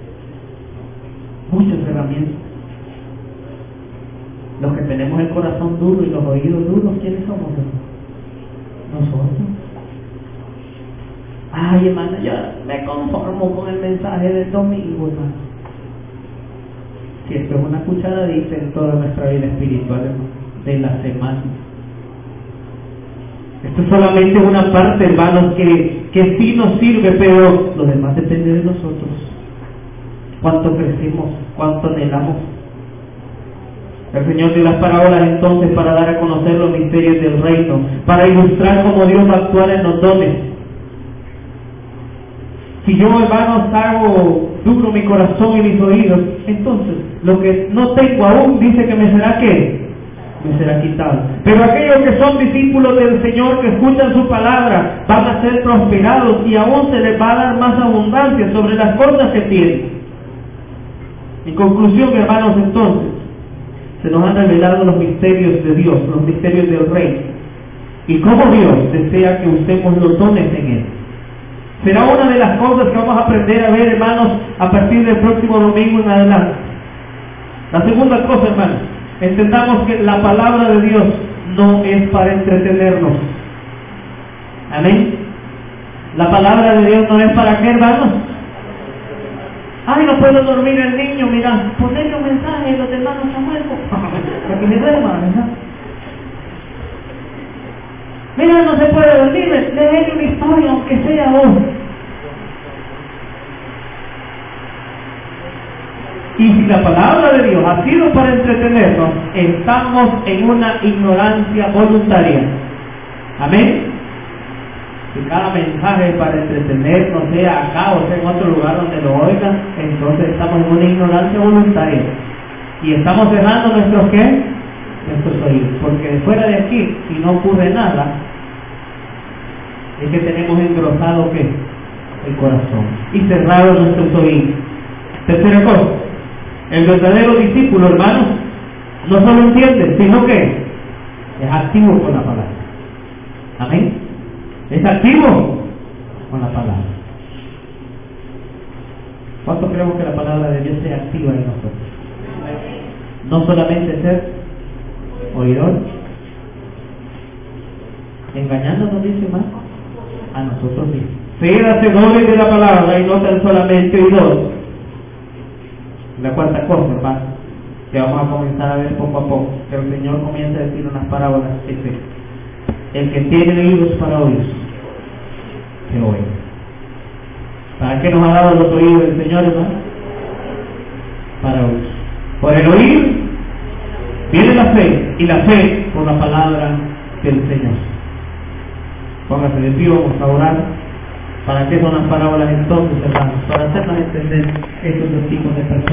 Speaker 1: muchas herramientas. Los que tenemos el corazón duro y los oídos duros, ¿quiénes somos, hermanos? Nosotros. Ay, hermano, yo me conformo con el mensaje del domingo, hermano. Si esto es una cucharadita en toda nuestra vida espiritual, hermano, de la semana. Esto es solamente una parte, hermanos, que, que sí nos sirve, pero lo demás depende de nosotros. Cuánto crecimos, cuánto anhelamos. El Señor dio las parábolas entonces para dar a conocer los misterios del reino, para ilustrar cómo Dios va a actuar en los dones. Si yo, hermanos, hago duro mi corazón y mis oídos, entonces lo que no tengo aún dice que me será ¿qué? Me será quitado. Pero aquellos que son discípulos del Señor, que escuchan su palabra, van a ser prosperados y aún se les va a dar más abundancia sobre las cosas que tienen. En conclusión, hermanos, entonces, se nos han revelado los misterios de Dios, los misterios del Rey, y cómo Dios desea que usemos los dones en Él. Será una de las cosas que vamos a aprender a ver, hermanos, a partir del próximo domingo en adelante. La segunda cosa, hermanos, entendamos que la palabra de Dios no es para entretenernos. Amén. La palabra de Dios no es para qué, hermanos. Ay, no puedo dormir el niño, mira, ponerle un mensaje y los demás no están muertos, para que me duerma, ¿verdad? Mira, no se puede dormir, léele una historia, aunque sea vos. Y si la palabra de Dios ha sido para entretenernos, estamos en una ignorancia voluntaria. Amén. Si cada mensaje es para entretenernos, sea acá o sea en otro lugar donde lo oigan, entonces estamos en una ignorancia voluntaria. Y estamos cerrando nuestros ¿qué? Nuestros oídos. Porque fuera de aquí, si no ocurre nada, es que tenemos engrosado ¿qué? El corazón. Y cerrado nuestros oídos. Tercera cosa. El verdadero discípulo, hermanos, no solo entiende, sino que es activo con la palabra. Amén. Es activo con la palabra. ¿Cuánto creemos que la palabra de Dios sea activa en nosotros? No solamente ser oidor, engañándonos, dice más, a nosotros mismos. Ser hacedores de la palabra y no tan solamente oidores. La cuarta cosa, hermano, que vamos a comenzar a ver poco a poco, que el Señor comienza a decir unas parábolas, es esta: el que tiene oídos para oír, que oiga. ¿Para qué nos ha dado los oídos el Señor, hermano? Para oír. Por el oír viene la fe, y la fe por la palabra del Señor. Póngase de pie, vamos a orar. ¿Para qué son las parábolas entonces, hermanos? Para hacernos entender estos dos tipos de personas.